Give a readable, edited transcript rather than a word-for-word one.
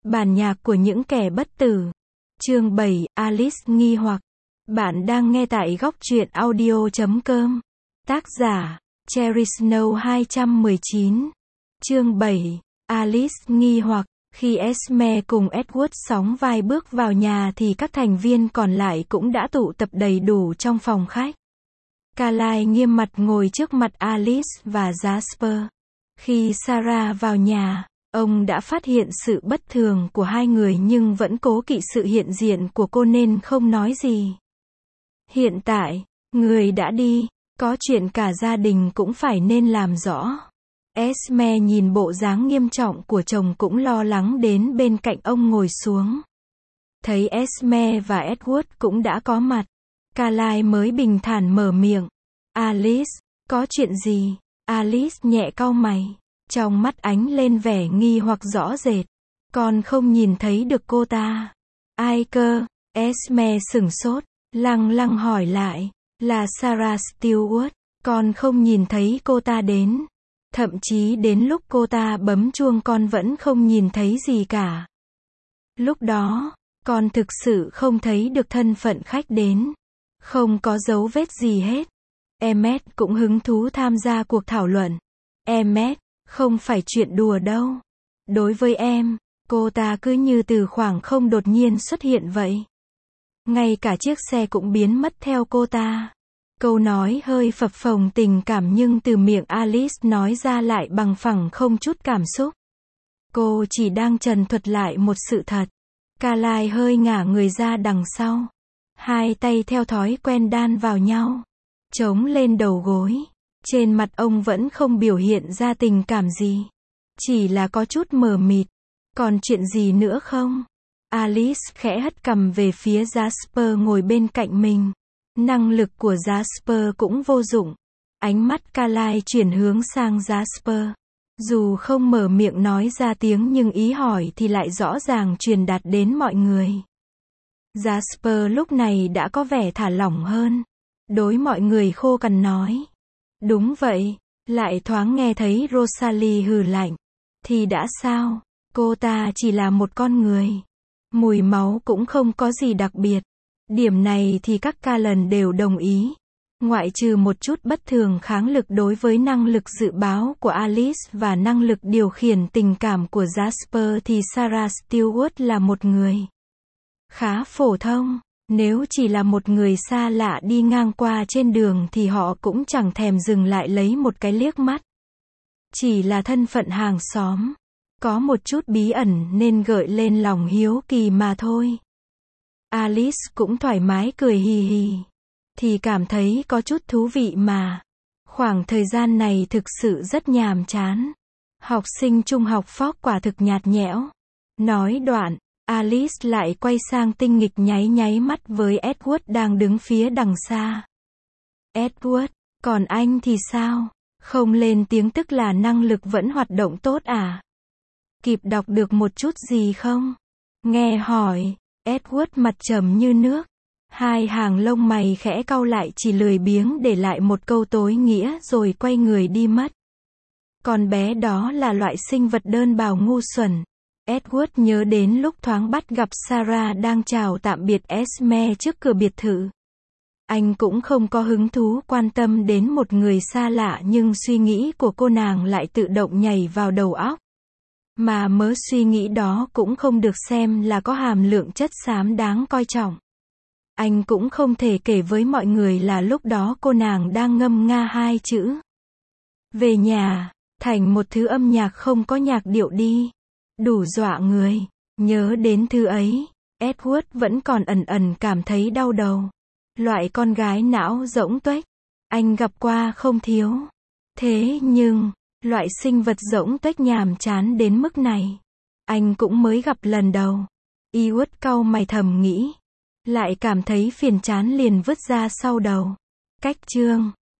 Bản nhạc của những kẻ bất tử. Chương 7, Alice nghi hoặc. Bạn đang nghe tại góc truyện audio.com. Tác giả, Cherry Snow 219. Chương 7, Alice nghi hoặc. Khi Esme cùng Edward sóng vai bước vào nhà thì các thành viên còn lại cũng đã tụ tập đầy đủ trong phòng khách. Carlisle nghiêm mặt ngồi trước mặt Alice và Jasper. Khi Sarah vào nhà, ông đã phát hiện sự bất thường của hai người nhưng vẫn cố kỵ sự hiện diện của cô nên không nói gì. Hiện tại, người đã đi, có chuyện cả gia đình cũng phải nên làm rõ. Esme nhìn bộ dáng nghiêm trọng của chồng cũng lo lắng đến bên cạnh ông ngồi xuống. Thấy Esme và Edward cũng đã có mặt, Carlisle mới bình thản mở miệng. Alice, có chuyện gì? Alice nhẹ cau mày, trong mắt ánh lên vẻ nghi hoặc rõ rệt. Con không nhìn thấy được cô ta. Ai cơ? Esme sửng sốt, lăng lăng hỏi lại. Là Sarah Stewart. Con không nhìn thấy cô ta đến. Thậm chí đến lúc cô ta bấm chuông con vẫn không nhìn thấy gì cả. Lúc đó, con thực sự không thấy được thân phận khách đến. Không có dấu vết gì hết. Emmet cũng hứng thú tham gia cuộc thảo luận. Emmet, không phải chuyện đùa đâu. Đối với em, cô ta cứ như từ khoảng không đột nhiên xuất hiện vậy. Ngay cả chiếc xe cũng biến mất theo cô ta. Câu nói hơi phập phồng tình cảm nhưng từ miệng Alice nói ra lại bằng phẳng không chút cảm xúc. Cô chỉ đang trần thuật lại một sự thật. Carlisle hơi ngả người ra đằng sau. Hai tay theo thói quen đan vào nhau. Chống lên đầu gối. Trên mặt ông vẫn không biểu hiện ra tình cảm gì. Chỉ là có chút mờ mịt. Còn chuyện gì nữa không? Alice khẽ hất cằm về phía Jasper ngồi bên cạnh mình. Năng lực của Jasper cũng vô dụng. Ánh mắt Carlisle chuyển hướng sang Jasper. Dù không mở miệng nói ra tiếng nhưng ý hỏi thì lại rõ ràng truyền đạt đến mọi người. Jasper lúc này đã có vẻ thả lỏng hơn. Đối mọi người khô cằn nói. Đúng vậy. Lại thoáng nghe thấy Rosalie hừ lạnh. Thì đã sao? Cô ta chỉ là một con người. Mùi máu cũng không có gì đặc biệt. Điểm này thì các ca lần đều đồng ý. Ngoại trừ một chút bất thường kháng lực đối với năng lực dự báo của Alice và năng lực điều khiển tình cảm của Jasper thì Sarah Stewart là một người khá phổ thông. Nếu chỉ là một người xa lạ đi ngang qua trên đường thì họ cũng chẳng thèm dừng lại lấy một cái liếc mắt. Chỉ là thân phận hàng xóm. Có một chút bí ẩn nên gợi lên lòng hiếu kỳ mà thôi. Alice cũng thoải mái cười hì hì. Thì cảm thấy có chút thú vị mà. Khoảng thời gian này thực sự rất nhàm chán. Học sinh trung học Fox quả thực nhạt nhẽo. Nói đoạn, Alice lại quay sang tinh nghịch nháy mắt với Edward đang đứng phía đằng xa. Edward, còn anh thì sao? Không lên tiếng tức là năng lực vẫn hoạt động tốt à? Kịp đọc được một chút gì không? Nghe hỏi, Edward mặt trầm như nước. Hai hàng lông mày khẽ cau lại chỉ lười biếng để lại một câu tối nghĩa rồi quay người đi mất. Con bé đó là loại sinh vật đơn bào ngu xuẩn. Edward nhớ đến lúc thoáng bắt gặp Sarah đang chào tạm biệt Esme trước cửa biệt thự. Anh cũng không có hứng thú quan tâm đến một người xa lạ nhưng suy nghĩ của cô nàng lại tự động nhảy vào đầu óc. Mà mớ suy nghĩ đó cũng không được xem là có hàm lượng chất xám đáng coi trọng. Anh cũng không thể kể với mọi người là lúc đó cô nàng đang ngâm nga hai chữ. Về nhà, thành một thứ âm nhạc không có nhạc điệu đi. Đủ dọa người. Nhớ đến thứ ấy, Edward vẫn còn ẩn cảm thấy đau đầu. Loại con gái não rỗng tuếch, anh gặp qua không thiếu. Thế nhưng, loại sinh vật rỗng tuếch nhàm chán đến mức này, anh cũng mới gặp lần đầu. Edward cau mày thầm nghĩ. Lại cảm thấy phiền chán liền vứt ra sau đầu. Cách chương